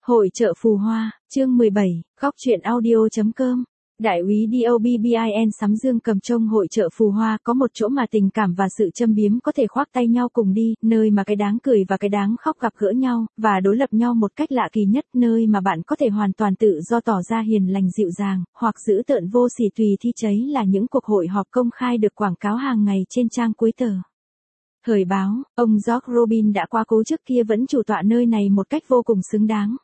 Hội chợ phù hoa, chương 17, góc truyện audio.com. Đại úy DOBBIN sắm dương cầm trông hội chợ phù hoa có một chỗ mà tình cảm và sự châm biếm có thể khoác tay nhau cùng đi, nơi mà cái đáng cười và cái đáng khóc gặp gỡ nhau, và đối lập nhau một cách lạ kỳ nhất, nơi mà bạn có thể hoàn toàn tự do tỏ ra hiền lành dịu dàng, hoặc dữ tợn vô sỉ tùy thi cháy là những cuộc hội họp công khai được quảng cáo hàng ngày trên trang cuối tờ. Thời báo, ông George Robin đã quá cố trước kia vẫn chủ tọa nơi này một cách vô cùng xứng đáng.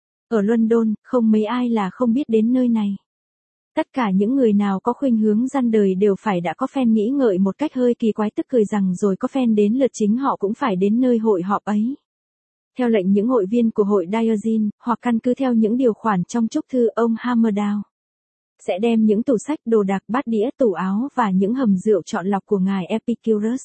Ở London, không mấy ai là không biết đến nơi này. Tất cả những người nào có khuynh hướng răn đời đều phải đã có fan nghĩ ngợi một cách hơi kỳ quái, tức cười rằng rồi có fan đến lượt chính họ cũng phải đến nơi hội họp ấy. Theo lệnh những hội viên của hội Diogenes, hoặc căn cứ theo những điều khoản trong chúc thư, ông Hammerdale sẽ đem những tủ sách, đồ đạc, bát đĩa, tủ áo và những hầm rượu chọn lọc của ngài Epicurus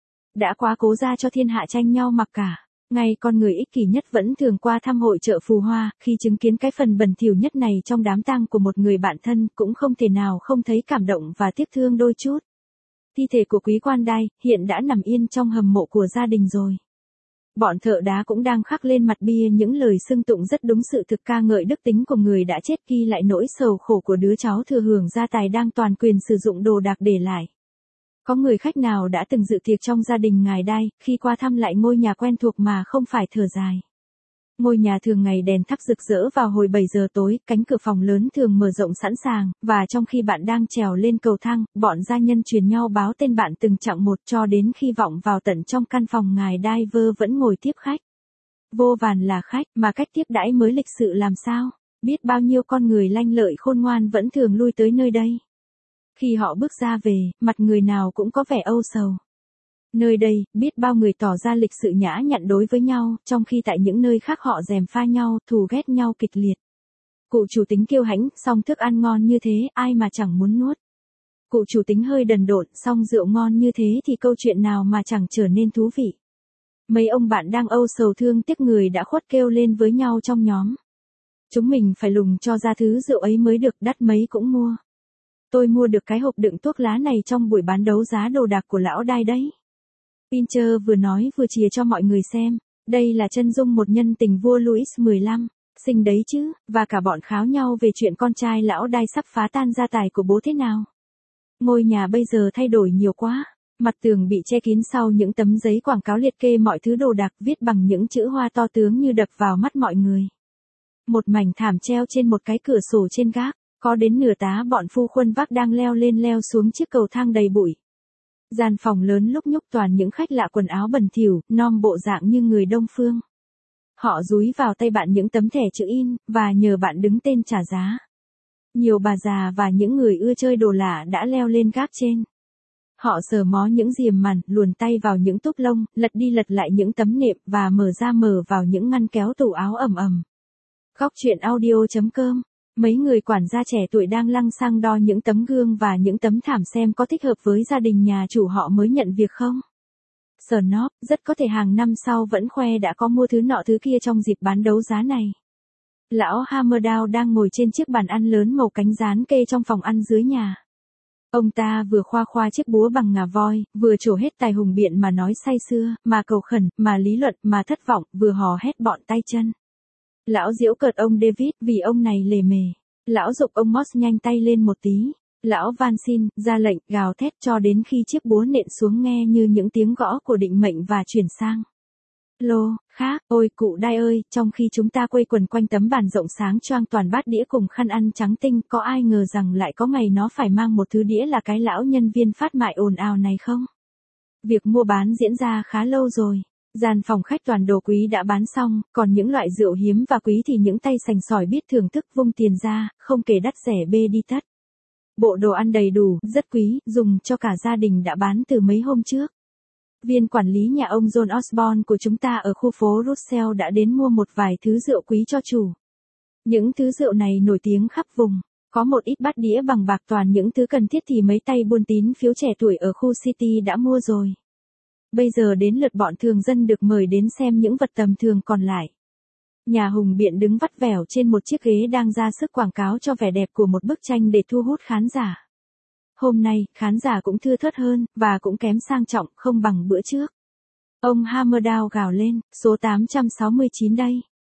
đã quá cố ra cho thiên hạ tranh nhau mặc cả. Ngay con người ích kỷ nhất vẫn thường qua thăm hội chợ phù hoa, khi chứng kiến cái phần bẩn thỉu nhất này trong đám tang của một người bạn thân, cũng không thể nào không thấy cảm động và tiếc thương đôi chút. Thi thể của quý quan đai hiện đã nằm yên trong hầm mộ của gia đình rồi. Bọn thợ đá cũng đang khắc lên mặt bia những lời xưng tụng rất đúng sự thực, ca ngợi đức tính của người đã chết, ghi lại nỗi sầu khổ của đứa cháu thừa hưởng gia tài đang toàn quyền sử dụng đồ đạc để lại. Có người khách nào đã từng dự tiệc trong gia đình ngài Đai, khi qua thăm lại ngôi nhà quen thuộc mà không phải thở dài. Ngôi nhà thường ngày đèn thắp rực rỡ vào hồi 7 giờ tối, cánh cửa phòng lớn thường mở rộng sẵn sàng, và trong khi bạn đang trèo lên cầu thang, bọn gia nhân truyền nhau báo tên bạn từng chặng một, cho đến khi vọng vào tận trong căn phòng ngài Đai vơ vẫn ngồi tiếp khách. Vô vàn là khách, mà cách tiếp đãi mới lịch sự làm sao, biết bao nhiêu con người lanh lợi khôn ngoan vẫn thường lui tới nơi đây. Khi họ bước ra về, mặt người nào cũng có vẻ âu sầu. Nơi đây, biết bao người tỏ ra lịch sự nhã nhặn đối với nhau, trong khi tại những nơi khác họ gièm pha nhau, thù ghét nhau kịch liệt. Cụ chủ tính kiêu hãnh, song thức ăn ngon như thế, ai mà chẳng muốn nuốt. Cụ chủ tính hơi đần độn, song rượu ngon như thế thì câu chuyện nào mà chẳng trở nên thú vị. Mấy ông bạn đang âu sầu thương tiếc người đã khuất kêu lên với nhau trong nhóm. Chúng mình phải lùng cho ra thứ rượu ấy mới được, đắt mấy cũng mua. Tôi mua được cái hộp đựng thuốc lá này trong buổi bán đấu giá đồ đạc của lão Đai đấy. Pincher vừa nói vừa chìa cho mọi người xem. Đây là chân dung một nhân tình vua Louis XV, xinh đấy chứ, và cả bọn kháo nhau về chuyện con trai lão Đai sắp phá tan gia tài của bố thế nào. Ngôi nhà bây giờ thay đổi nhiều quá. Mặt tường bị che kín sau những tấm giấy quảng cáo liệt kê mọi thứ đồ đạc, viết bằng những chữ hoa to tướng như đập vào mắt mọi người. Một mảnh thảm treo trên một cái cửa sổ trên gác. Có đến nửa tá bọn phu khuân vác đang leo lên leo xuống chiếc cầu thang đầy bụi. Gian phòng lớn lúc nhúc toàn những khách lạ quần áo bẩn thỉu, nom bộ dạng như người Đông phương. Họ dúi vào tay bạn những tấm thẻ chữ in, và nhờ bạn đứng tên trả giá. Nhiều bà già và những người ưa chơi đồ lạ đã leo lên gác trên. Họ sờ mó những diềm màn, luồn tay vào những túp lông, lật đi lật lại những tấm nệm và mở vào những ngăn kéo tủ áo ẩm ẩm. Góc truyện audio.com. Mấy người quản gia trẻ tuổi đang lăng xăng đo những tấm gương và những tấm thảm xem có thích hợp với gia đình nhà chủ họ mới nhận việc không. Snob rất có thể hàng năm sau vẫn khoe đã có mua thứ nọ thứ kia trong dịp bán đấu giá này. Lão Hammerdale đang ngồi trên chiếc bàn ăn lớn màu cánh gián kê trong phòng ăn dưới nhà. Ông ta vừa khoa chiếc búa bằng ngà voi, vừa trổ hết tài hùng biện mà nói say sưa, mà cầu khẩn, mà lý luận, mà thất vọng, vừa hò hét bọn tay chân. Lão giễu cợt ông David vì ông này lề mề. Lão giục ông Moss nhanh tay lên một tí. Lão van xin, ra lệnh, gào thét cho đến khi chiếc búa nện xuống nghe như những tiếng gõ của định mệnh và chuyển sang. Lô, khác, ôi cụ Đai ơi, trong khi chúng ta quây quần quanh tấm bàn rộng sáng choang toàn bát đĩa cùng khăn ăn trắng tinh, có ai ngờ rằng lại có ngày nó phải mang một thứ đĩa là cái lão nhân viên phát mại ồn ào này không? Việc mua bán diễn ra khá lâu rồi. Gian phòng khách toàn đồ quý đã bán xong, còn những loại rượu hiếm và quý thì những tay sành sỏi biết thưởng thức vung tiền ra, không kể đắt rẻ bê đi tất. Bộ đồ ăn đầy đủ, rất quý, dùng cho cả gia đình đã bán từ mấy hôm trước. Viên quản lý nhà ông John Osborne của chúng ta ở khu phố Russell đã đến mua một vài thứ rượu quý cho chủ. Những thứ rượu này nổi tiếng khắp vùng. Có một ít bát đĩa bằng bạc, toàn những thứ cần thiết thì mấy tay buôn tín phiếu trẻ tuổi ở khu City đã mua rồi. Bây giờ đến lượt bọn thường dân được mời đến xem những vật tầm thường còn lại. Nhà hùng biện đứng vắt vẻo trên một chiếc ghế đang ra sức quảng cáo cho vẻ đẹp của một bức tranh để thu hút khán giả. Hôm nay, khán giả cũng thưa thớt hơn, và cũng kém sang trọng, không bằng bữa trước. Ông Hammerdale gào lên, số 869 đây.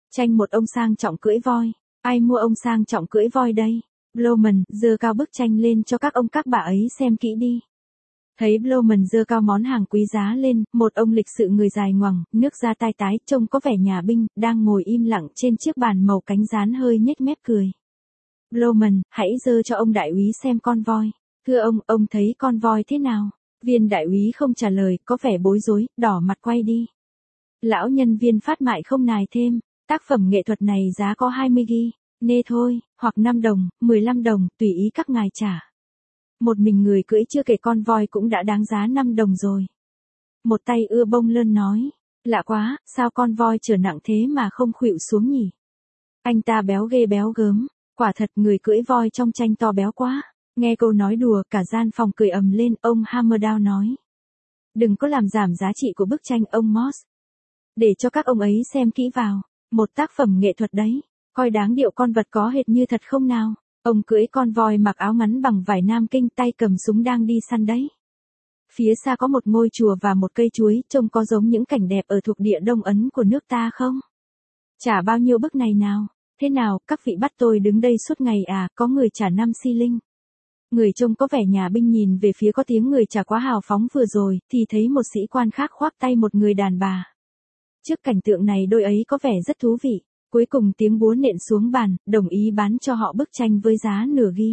Tranh một ông sang trọng cưỡi voi. Ai mua ông sang trọng cưỡi voi đây? Blowman giơ cao bức tranh lên cho các ông các bà ấy xem kỹ đi. Thấy Blowman giơ cao món hàng quý giá lên, một ông lịch sự người dài ngoằng, nước da tai tái, trông có vẻ nhà binh, đang ngồi im lặng trên chiếc bàn màu cánh gián hơi nhếch mép cười. Blowman, hãy giơ cho ông đại úy xem con voi. Thưa ông thấy con voi thế nào? Viên đại úy không trả lời, có vẻ bối rối, đỏ mặt quay đi. Lão nhân viên phát mại không nài thêm, tác phẩm nghệ thuật này giá có 20 gi, nê thôi, hoặc 5 đồng, 15 đồng, tùy ý các ngài trả. Một mình người cưỡi chưa kể con voi cũng đã đáng giá 5 đồng rồi. Một tay ưa bông lơn nói, lạ quá, sao con voi trở nặng thế mà không khuỵu xuống nhỉ? Anh ta béo ghê béo gớm, quả thật người cưỡi voi trong tranh to béo quá. Nghe câu nói đùa cả gian phòng cười ầm lên, ông Hammerdale nói. Đừng có làm giảm giá trị của bức tranh ông Moss. Để cho các ông ấy xem kỹ vào, một tác phẩm nghệ thuật đấy, coi đáng điệu con vật có hệt như thật không nào? Ông cưỡi con voi mặc áo ngắn bằng vải Nam Kinh tay cầm súng đang đi săn đấy. Phía xa có một ngôi chùa và một cây chuối, trông có giống những cảnh đẹp ở thuộc địa Đông Ấn của nước ta không? Trả bao nhiêu bức này nào? Thế nào, các vị bắt tôi đứng đây suốt ngày à, có người trả 5 xi linh. Người trông có vẻ nhà binh nhìn về phía có tiếng người trả quá hào phóng vừa rồi, thì thấy một sĩ quan khác khoác tay một người đàn bà. Trước cảnh tượng này đôi ấy có vẻ rất thú vị. Cuối cùng tiếng búa nện xuống bàn, đồng ý bán cho họ bức tranh với giá nửa gi.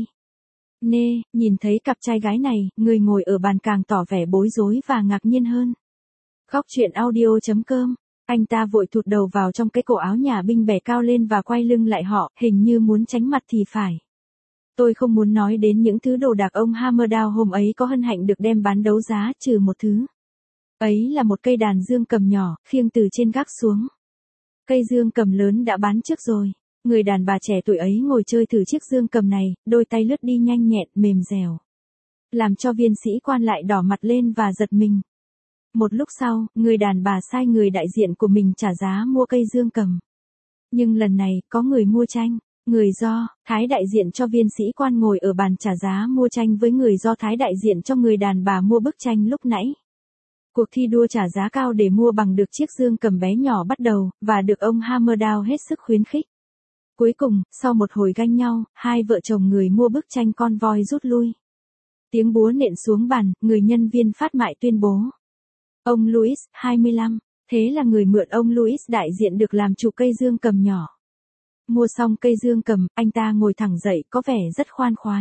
Nê, nhìn thấy cặp trai gái này, người ngồi ở bàn càng tỏ vẻ bối rối và ngạc nhiên hơn. Góc chuyện audio.com. Anh ta vội thụt đầu vào trong cái cổ áo nhà binh bẻ cao lên và quay lưng lại họ, hình như muốn tránh mặt thì phải. Tôi không muốn nói đến những thứ đồ đạc ông Hammerdale hôm ấy có hân hạnh được đem bán đấu giá trừ một thứ. Ấy là một cây đàn dương cầm nhỏ, khiêng từ trên gác xuống. Cây dương cầm lớn đã bán trước rồi. Người đàn bà trẻ tuổi ấy ngồi chơi thử chiếc dương cầm này, đôi tay lướt đi nhanh nhẹn, mềm dẻo. Làm cho viên sĩ quan lại đỏ mặt lên và giật mình. Một lúc sau, người đàn bà sai người đại diện của mình trả giá mua cây dương cầm. Nhưng lần này, có người mua tranh. Người Do Thái đại diện cho viên sĩ quan ngồi ở bàn trả giá mua tranh với người Do Thái đại diện cho người đàn bà mua bức tranh lúc nãy. Cuộc thi đua trả giá cao để mua bằng được chiếc dương cầm bé nhỏ bắt đầu, và được ông Hammerdale hết sức khuyến khích. Cuối cùng, sau một hồi ganh nhau, hai vợ chồng người mua bức tranh con voi rút lui. Tiếng búa nện xuống bàn, người nhân viên phát mại tuyên bố. Ông Louis, 25, thế là người mượn ông Louis đại diện được làm chủ cây dương cầm nhỏ. Mua xong cây dương cầm, anh ta ngồi thẳng dậy có vẻ rất khoan khoái.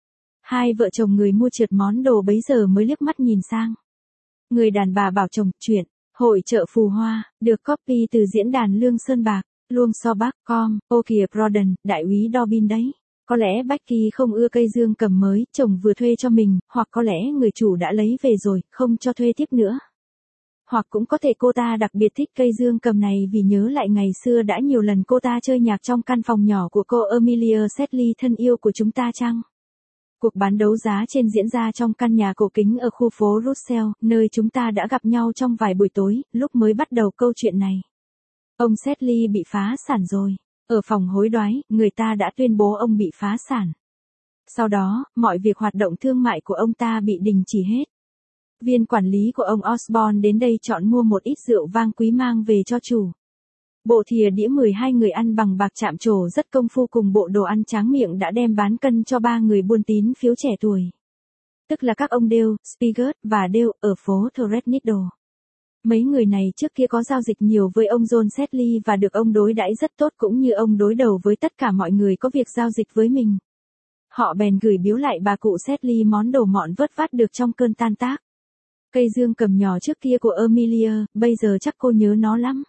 Hai vợ chồng người mua trượt món đồ bấy giờ mới liếc mắt nhìn sang. Người đàn bà bảo chồng, chuyện, hội chợ Phù Hoa, được copy từ diễn đàn Lương Sơn Bạc, Luông So Bắc, com, ô kìa Broden, đại úy Dobbin đấy. Có lẽ Becky không ưa cây dương cầm mới, chồng vừa thuê cho mình, hoặc có lẽ người chủ đã lấy về rồi, không cho thuê tiếp nữa. Hoặc cũng có thể cô ta đặc biệt thích cây dương cầm này vì nhớ lại ngày xưa đã nhiều lần cô ta chơi nhạc trong căn phòng nhỏ của cô Amelia Sedley thân yêu của chúng ta chăng? Cuộc bán đấu giá trên diễn ra trong căn nhà cổ kính ở khu phố Russell, nơi chúng ta đã gặp nhau trong vài buổi tối, lúc mới bắt đầu câu chuyện này. Ông Sedley bị phá sản rồi. Ở phòng hối đoái, người ta đã tuyên bố ông bị phá sản. Sau đó, mọi việc hoạt động thương mại của ông ta bị đình chỉ hết. Viên quản lý của ông Osborne đến đây chọn mua một ít rượu vang quý mang về cho chủ. Bộ thìa đĩa 12 người ăn bằng bạc chạm trổ rất công phu cùng bộ đồ ăn tráng miệng đã đem bán cân cho 3 người buôn tín phiếu trẻ tuổi. Tức là các ông Dale, Spigot và Dale ở phố Threadneedle. Mấy người này trước kia có giao dịch nhiều với ông John Sedley và được ông đối đãi rất tốt cũng như ông đối đầu với tất cả mọi người có việc giao dịch với mình. Họ bèn gửi biếu lại bà cụ Sedley món đồ mọn vớt vát được trong cơn tan tác. Cây dương cầm nhỏ trước kia của Amelia, bây giờ chắc cô nhớ nó lắm.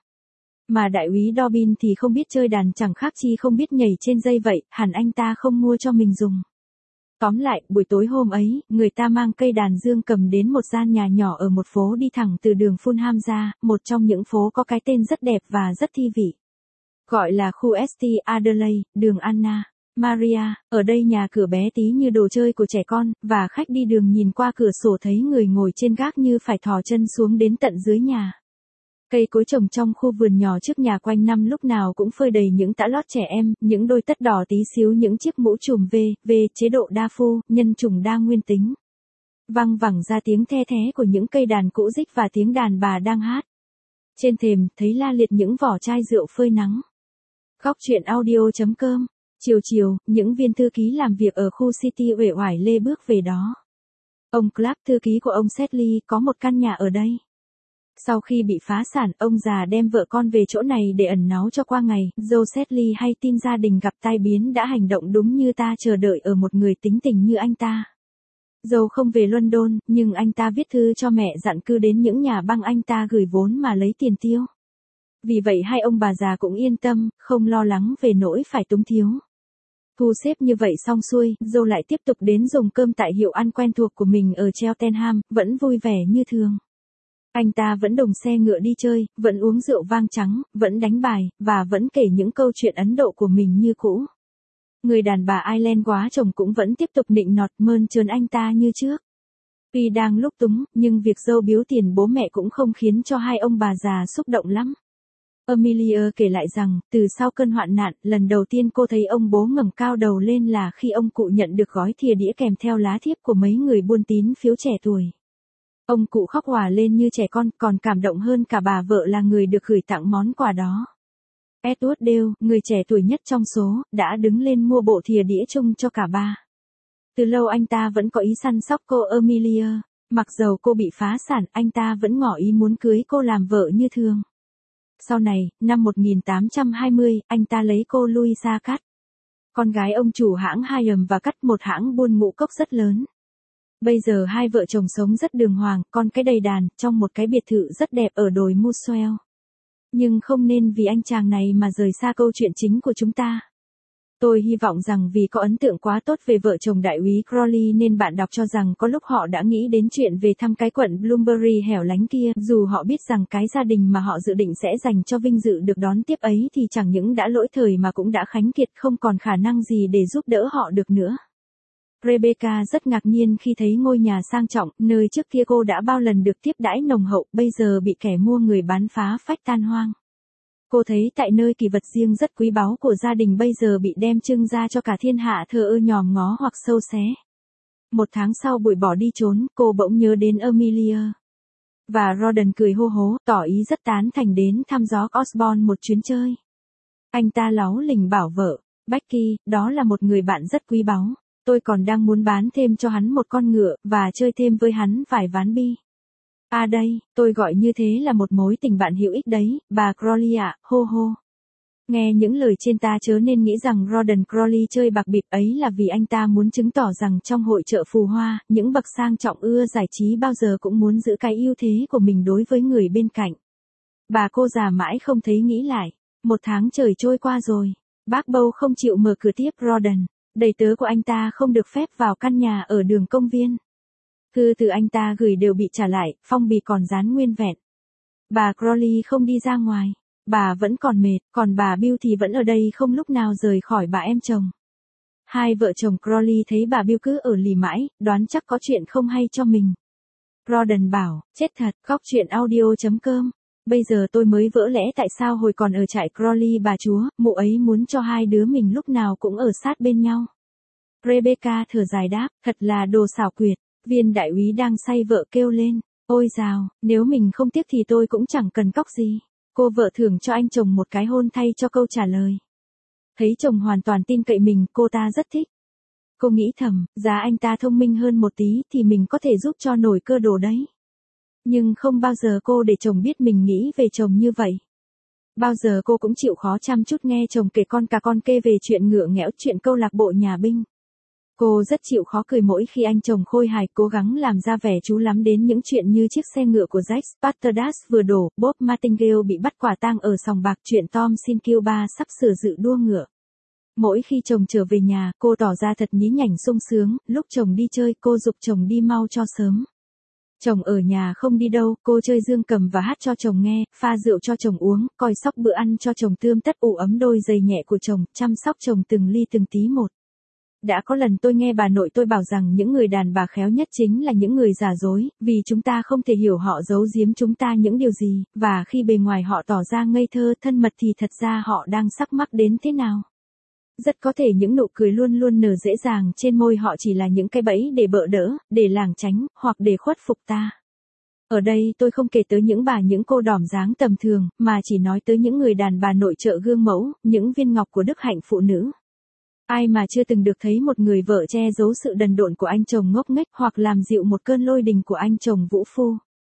Mà đại úy Dobbin thì không biết chơi đàn chẳng khác chi không biết nhảy trên dây vậy, hẳn anh ta không mua cho mình dùng. Tóm lại, buổi tối hôm ấy, người ta mang cây đàn dương cầm đến một gian nhà nhỏ ở một phố đi thẳng từ đường Fulham ra, một trong những phố có cái tên rất đẹp và rất thi vị. Gọi là khu St. Adelaide, đường Anna Maria, ở đây nhà cửa bé tí như đồ chơi của trẻ con, và khách đi đường nhìn qua cửa sổ thấy người ngồi trên gác như phải thò chân xuống đến tận dưới nhà. Cây cối trồng trong khu vườn nhỏ trước nhà quanh năm lúc nào cũng phơi đầy những tã lót trẻ em, những đôi tất đỏ tí xíu, những chiếc mũ trùm V chế độ đa phu, nhân chủng đa nguyên tính. Văng vẳng ra tiếng the thé của những cây đàn cũ rích và tiếng đàn bà đang hát. Trên thềm, thấy la liệt những vỏ chai rượu phơi nắng. Góc chuyện audio.com. Chiều chiều, những viên thư ký làm việc ở khu City uể oải lê bước về đó. Ông Clark, thư ký của ông Sedley, có một căn nhà ở đây. Sau khi bị phá sản, ông già đem vợ con về chỗ này để ẩn náu cho qua ngày. Joe Sedley hay tin gia đình gặp tai biến đã hành động đúng như ta chờ đợi ở một người tính tình như anh ta. Joe không về London, nhưng anh ta viết thư cho mẹ dặn cứ đến những nhà băng anh ta gửi vốn mà lấy tiền tiêu. Vì vậy hai ông bà già cũng yên tâm, không lo lắng về nỗi phải túng thiếu. Thu xếp như vậy xong xuôi, Joe lại tiếp tục đến dùng cơm tại hiệu ăn quen thuộc của mình ở Cheltenham, vẫn vui vẻ như thường. Anh ta vẫn đồng xe ngựa đi chơi, vẫn uống rượu vang trắng, vẫn đánh bài, và vẫn kể những câu chuyện Ấn Độ của mình như cũ. Người đàn bà Ireland quá chồng cũng vẫn tiếp tục nịnh nọt mơn trớn anh ta như trước. Tuy đang lúc túng, nhưng việc Joe biếu tiền bố mẹ cũng không khiến cho hai ông bà già xúc động lắm. Amelia kể lại rằng, từ sau cơn hoạn nạn, lần đầu tiên cô thấy ông bố ngẩng cao đầu lên là khi ông cụ nhận được gói thìa đĩa kèm theo lá thiếp của mấy người buôn tín phiếu trẻ tuổi. Ông cụ khóc òa lên như trẻ con, còn cảm động hơn cả bà vợ là người được gửi tặng món quà đó. Edward Dale, người trẻ tuổi nhất trong số, đã đứng lên mua bộ thìa đĩa chung cho cả ba. Từ lâu anh ta vẫn có ý săn sóc cô Amelia, mặc dầu cô bị phá sản, anh ta vẫn ngỏ ý muốn cưới cô làm vợ như thường. Sau này, năm 1820, anh ta lấy cô Louisa Catt, con gái ông chủ hãng Hiram và Catt, một hãng buôn ngũ cốc rất lớn. Bây giờ hai vợ chồng sống rất đường hoàng, con cái đầy đàn, trong một cái biệt thự rất đẹp ở đồi Muswell. Nhưng không nên vì anh chàng này mà rời xa câu chuyện chính của chúng ta. Tôi hy vọng rằng vì có ấn tượng quá tốt về vợ chồng đại úy Crawley nên bạn đọc cho rằng có lúc họ đã nghĩ đến chuyện về thăm cái quận Bloomsbury hẻo lánh kia, dù họ biết rằng cái gia đình mà họ dự định sẽ dành cho vinh dự được đón tiếp ấy thì chẳng những đã lỗi thời mà cũng đã khánh kiệt, không còn khả năng gì để giúp đỡ họ được nữa. Rebecca rất ngạc nhiên khi thấy ngôi nhà sang trọng, nơi trước kia cô đã bao lần được tiếp đãi nồng hậu, bây giờ bị kẻ mua người bán phá phách tan hoang. Cô thấy tại nơi kỳ vật riêng rất quý báu của gia đình bây giờ bị đem trưng ra cho cả thiên hạ thờ ơ nhòm ngó hoặc sâu xé. Một tháng sau buổi bỏ đi trốn, cô bỗng nhớ đến Amelia. Và Rawdon cười hô hố, tỏ ý rất tán thành đến thăm gió Osborne một chuyến chơi. Anh ta láu lỉnh bảo vợ, Becky, đó là một người bạn rất quý báu. Tôi còn đang muốn bán thêm cho hắn một con ngựa, và chơi thêm với hắn vài ván bi. À đây, tôi gọi như thế là một mối tình bạn hữu ích đấy, bà Crawley ạ, hô hô. Nghe những lời trên ta chớ nên nghĩ rằng Rawdon Crawley chơi bạc bịp ấy là vì anh ta muốn chứng tỏ rằng trong hội chợ phù hoa, những bậc sang trọng ưa giải trí bao giờ cũng muốn giữ cái ưu thế của mình đối với người bên cạnh. Bà cô già mãi không thấy nghĩ lại. Một tháng trời trôi qua rồi, bác Bâu không chịu mở cửa tiếp Rawdon. Đầy tớ của anh ta không được phép vào căn nhà ở đường công viên. Thư từ anh ta gửi đều bị trả lại, phong bì còn dán nguyên vẹn. Bà Crawley không đi ra ngoài. Bà vẫn còn mệt, còn bà Bill thì vẫn ở đây không lúc nào rời khỏi bà em chồng. Hai vợ chồng Crawley thấy bà Bill cứ ở lì mãi, đoán chắc có chuyện không hay cho mình. Rawdon bảo, chết thật, góc chuyện audio.com. Bây giờ tôi mới vỡ lẽ tại sao hồi còn ở trại Crawley bà chúa, mụ ấy muốn cho hai đứa mình lúc nào cũng ở sát bên nhau. Rebecca thở dài đáp, thật là đồ xảo quyệt. Viên đại úy đang say vợ kêu lên, ôi dào, nếu mình không tiếc thì tôi cũng chẳng cần cóc gì. Cô vợ thưởng cho anh chồng một cái hôn thay cho câu trả lời. Thấy chồng hoàn toàn tin cậy mình, cô ta rất thích. Cô nghĩ thầm, giá anh ta thông minh hơn một tí thì mình có thể giúp cho nổi cơ đồ đấy. Nhưng không bao giờ cô để chồng biết mình nghĩ về chồng như vậy. Bao giờ cô cũng chịu khó chăm chút nghe chồng kể con cả con kê về chuyện ngựa nghẽo, chuyện câu lạc bộ nhà binh. Cô rất chịu khó cười mỗi khi anh chồng khôi hài cố gắng làm ra vẻ chú lắm đến những chuyện như chiếc xe ngựa của Jack Spartadas vừa đổ, Bob Martingale bị bắt quả tang ở sòng bạc, chuyện Tom Sinkielba sắp sửa dự đua ngựa. Mỗi khi chồng trở về nhà, cô tỏ ra thật nhí nhảnh sung sướng, lúc chồng đi chơi cô giục chồng đi mau cho sớm. Chồng ở nhà không đi đâu, cô chơi dương cầm và hát cho chồng nghe, pha rượu cho chồng uống, coi sóc bữa ăn cho chồng, tươm tất ủ ấm đôi giày nhẹ của chồng, chăm sóc chồng từng ly từng tí một. Đã có lần tôi nghe bà nội tôi bảo rằng những người đàn bà khéo nhất chính là những người giả dối, vì chúng ta không thể hiểu họ giấu giếm chúng ta những điều gì, và khi bề ngoài họ tỏ ra ngây thơ thân mật thì thật ra họ đang sắc mắc đến thế nào. Rất có thể những nụ cười luôn luôn nở dễ dàng trên môi họ chỉ là những cái bẫy để bợ đỡ, để lảng tránh, hoặc để khuất phục ta. Ở đây tôi không kể tới những cô đỏm dáng tầm thường, mà chỉ nói tới những người đàn bà nội trợ gương mẫu, những viên ngọc của đức hạnh phụ nữ. Ai mà chưa từng được thấy một người vợ che giấu sự đần độn của anh chồng ngốc nghếch hoặc làm dịu một cơn lôi đình của anh chồng vũ phu.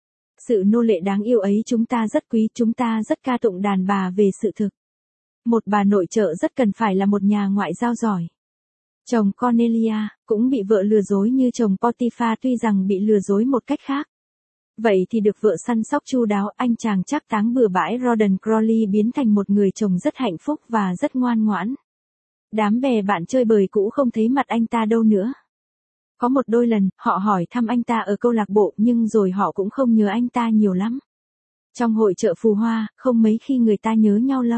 Sự nô lệ đáng yêu ấy chúng ta rất quý, chúng ta rất ca tụng đàn bà về sự thực. Một bà nội trợ rất cần phải là một nhà ngoại giao giỏi. Chồng Cornelia cũng bị vợ lừa dối như chồng Potiphar, tuy rằng bị lừa dối một cách khác. Vậy thì được vợ săn sóc chu đáo, anh chàng trác táng bừa bãi Rawdon Crawley biến thành một người chồng rất hạnh phúc và rất ngoan ngoãn. Đám bè bạn chơi bời cũ không thấy mặt anh ta đâu nữa. Có một đôi lần, họ hỏi thăm anh ta ở câu lạc bộ nhưng rồi họ cũng không nhớ anh ta nhiều lắm. Trong hội chợ phù hoa, không mấy khi người ta nhớ nhau lâu.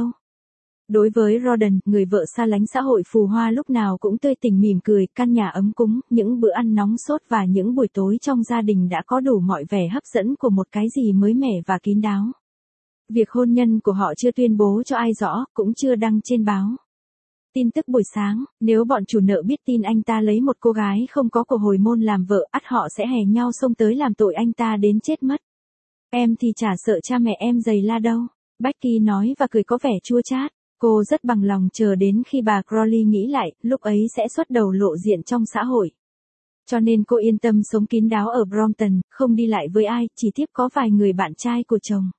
Đối với Rawdon, người vợ xa lánh xã hội phù hoa lúc nào cũng tươi tỉnh mỉm cười, căn nhà ấm cúng, những bữa ăn nóng sốt và những buổi tối trong gia đình đã có đủ mọi vẻ hấp dẫn của một cái gì mới mẻ và kín đáo. Việc hôn nhân của họ chưa tuyên bố cho ai rõ, cũng chưa đăng trên báo. Tin tức buổi sáng, nếu bọn chủ nợ biết tin anh ta lấy một cô gái không có của hồi môn làm vợ, ắt họ sẽ hè nhau xông tới làm tội anh ta đến chết mất. Em thì chả sợ cha mẹ em giày la đâu, Becky nói và cười có vẻ chua chát. Cô rất bằng lòng chờ đến khi bà Crawley nghĩ lại, lúc ấy sẽ xuất đầu lộ diện trong xã hội. Cho nên cô yên tâm sống kín đáo ở Brompton, không đi lại với ai, chỉ tiếp có vài người bạn trai của chồng.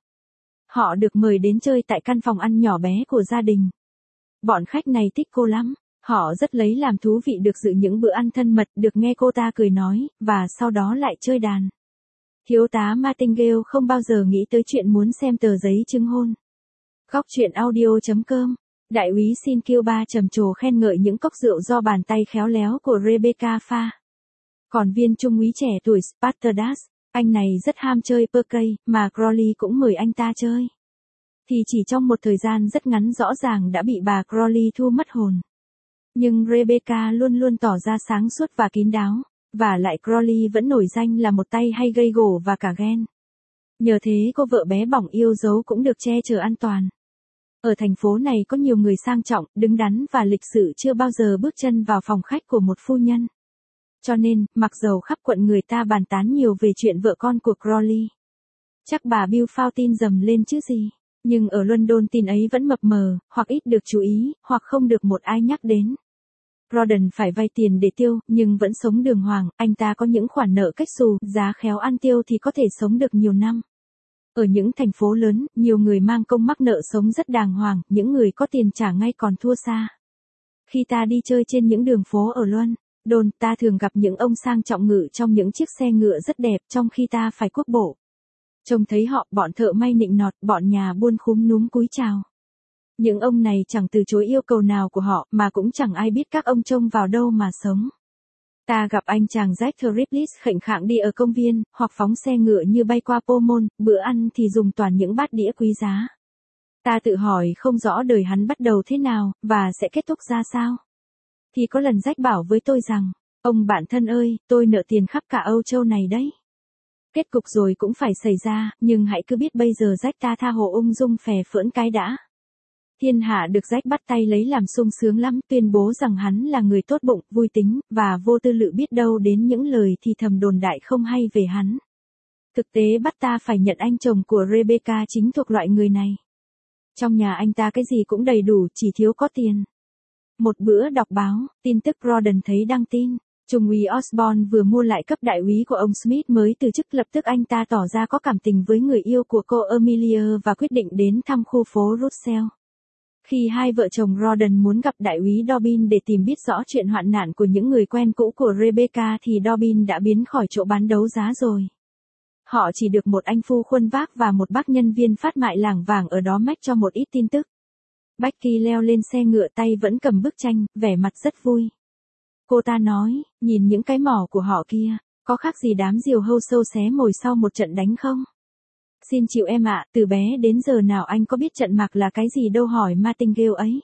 Họ được mời đến chơi tại căn phòng ăn nhỏ bé của gia đình. Bọn khách này thích cô lắm, họ rất lấy làm thú vị được dự những bữa ăn thân mật, được nghe cô ta cười nói, và sau đó lại chơi đàn. Thiếu tá Martingale không bao giờ nghĩ tới chuyện muốn xem tờ giấy chứng hôn. Góc truyện audio.com. Đại úy xin kêu ba trầm trồ khen ngợi những cốc rượu do bàn tay khéo léo của Rebecca pha. Còn viên trung úy trẻ tuổi Spartacus, anh này rất ham chơi poker, mà Crawley cũng mời anh ta chơi. Thì chỉ trong một thời gian rất ngắn rõ ràng đã bị bà Crawley thu mất hồn. Nhưng Rebecca luôn luôn tỏ ra sáng suốt và kín đáo, và lại Crawley vẫn nổi danh là một tay hay gây gổ và cả ghen. Nhờ thế cô vợ bé bỏng yêu dấu cũng được che chở an toàn. Ở thành phố này có nhiều người sang trọng, đứng đắn và lịch sự chưa bao giờ bước chân vào phòng khách của một phu nhân. Cho nên, mặc dầu khắp quận người ta bàn tán nhiều về chuyện vợ con của Crawley. Chắc bà Bill phao tin dầm lên chứ gì. Nhưng ở London tin ấy vẫn mập mờ, hoặc ít được chú ý, hoặc không được một ai nhắc đến. Rawdon phải vay tiền để tiêu, nhưng vẫn sống đường hoàng, anh ta có những khoản nợ cách xù, giá khéo ăn tiêu thì có thể sống được nhiều năm. Ở những thành phố lớn, nhiều người mang công mắc nợ sống rất đàng hoàng, những người có tiền trả ngay còn thua xa. Khi ta đi chơi trên những đường phố ở London, ta thường gặp những ông sang trọng ngự trong những chiếc xe ngựa rất đẹp trong khi ta phải quốc bộ. Trông thấy họ, bọn thợ may nịnh nọt, bọn nhà buôn khúm núm cúi chào. Những ông này chẳng từ chối yêu cầu nào của họ, mà cũng chẳng ai biết các ông trông vào đâu mà sống. Ta gặp anh chàng Jack the Riplis khệnh khạng đi ở công viên, hoặc phóng xe ngựa như bay qua Pomone, bữa ăn thì dùng toàn những bát đĩa quý giá. Ta tự hỏi không rõ đời hắn bắt đầu thế nào, và sẽ kết thúc ra sao. Thì có lần Jack bảo với tôi rằng, ông bạn thân ơi, tôi nợ tiền khắp cả Âu Châu này đấy. Kết cục rồi cũng phải xảy ra, nhưng hãy cứ biết bây giờ Jack ta tha hồ ung dung phè phỡn cái đã. Thiên hạ được Jack bắt tay lấy làm sung sướng lắm, tuyên bố rằng hắn là người tốt bụng, vui tính, và vô tư lự biết đâu đến những lời thì thầm đồn đại không hay về hắn. Thực tế bắt ta phải nhận anh chồng của Rebecca chính thuộc loại người này. Trong nhà anh ta cái gì cũng đầy đủ, chỉ thiếu có tiền. Một bữa đọc báo, tin tức Rawdon thấy đăng tin. Trung úy Osborne vừa mua lại cấp đại úy của ông Smith mới từ chức, lập tức anh ta tỏ ra có cảm tình với người yêu của cô Amelia và quyết định đến thăm khu phố Russell. Khi hai vợ chồng Rawdon muốn gặp đại úy Dobbin để tìm biết rõ chuyện hoạn nạn của những người quen cũ của Rebecca thì Dobbin đã biến khỏi chỗ bán đấu giá rồi. Họ chỉ được một anh phu khuân vác và một bác nhân viên phát mại lảng vảng ở đó mách cho một ít tin tức. Becky leo lên xe ngựa, tay vẫn cầm bức tranh, vẻ mặt rất vui. Cô ta nói, nhìn những cái mỏ của họ kia, có khác gì đám diều hâu sâu xé mồi sau một trận đánh không? Xin chịu em ạ, từ bé đến giờ nào anh có biết trận mạc là cái gì đâu, hỏi Martingale ấy.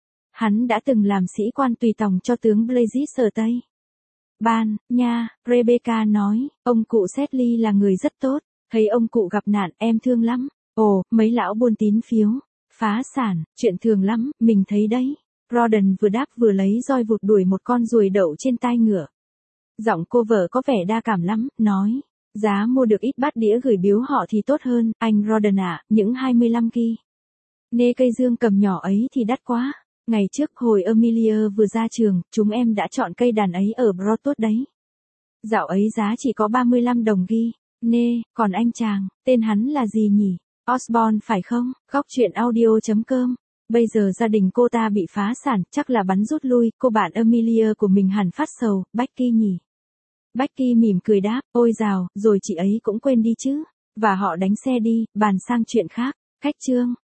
Hắn đã từng làm sĩ quan tùy tòng cho tướng Blaze ở Tây Ban nha, Rebecca nói, ông cụ Sedley là người rất tốt, thấy ông cụ gặp nạn em thương lắm. Ồ, mấy lão buôn tín phiếu, phá sản, chuyện thường lắm, mình thấy đấy. Rawdon vừa đáp vừa lấy roi vụt đuổi một con ruồi đậu trên tai ngựa. Giọng cô vợ có vẻ đa cảm lắm, nói, Giá mua được ít bát đĩa gửi biếu họ thì tốt hơn, anh Roden ạ, những 25 ki. Nê cây dương cầm nhỏ ấy thì đắt quá. Ngày trước hồi Amelia vừa ra trường, chúng em đã chọn cây đàn ấy ở Brotos đấy. Dạo ấy giá chỉ có 35 đồng ghi. Nê, còn anh chàng, tên hắn là gì nhỉ? Osborne phải không? Góc truyện audio.com. Bây giờ gia đình cô ta bị phá sản, chắc là bắn rút lui, cô bạn Amelia của mình hẳn phát sầu, Becky nhỉ? Becky mỉm cười đáp, ôi dào, rồi chị ấy cũng quên đi chứ. Và họ đánh xe đi, bàn sang chuyện khác. Khách chương.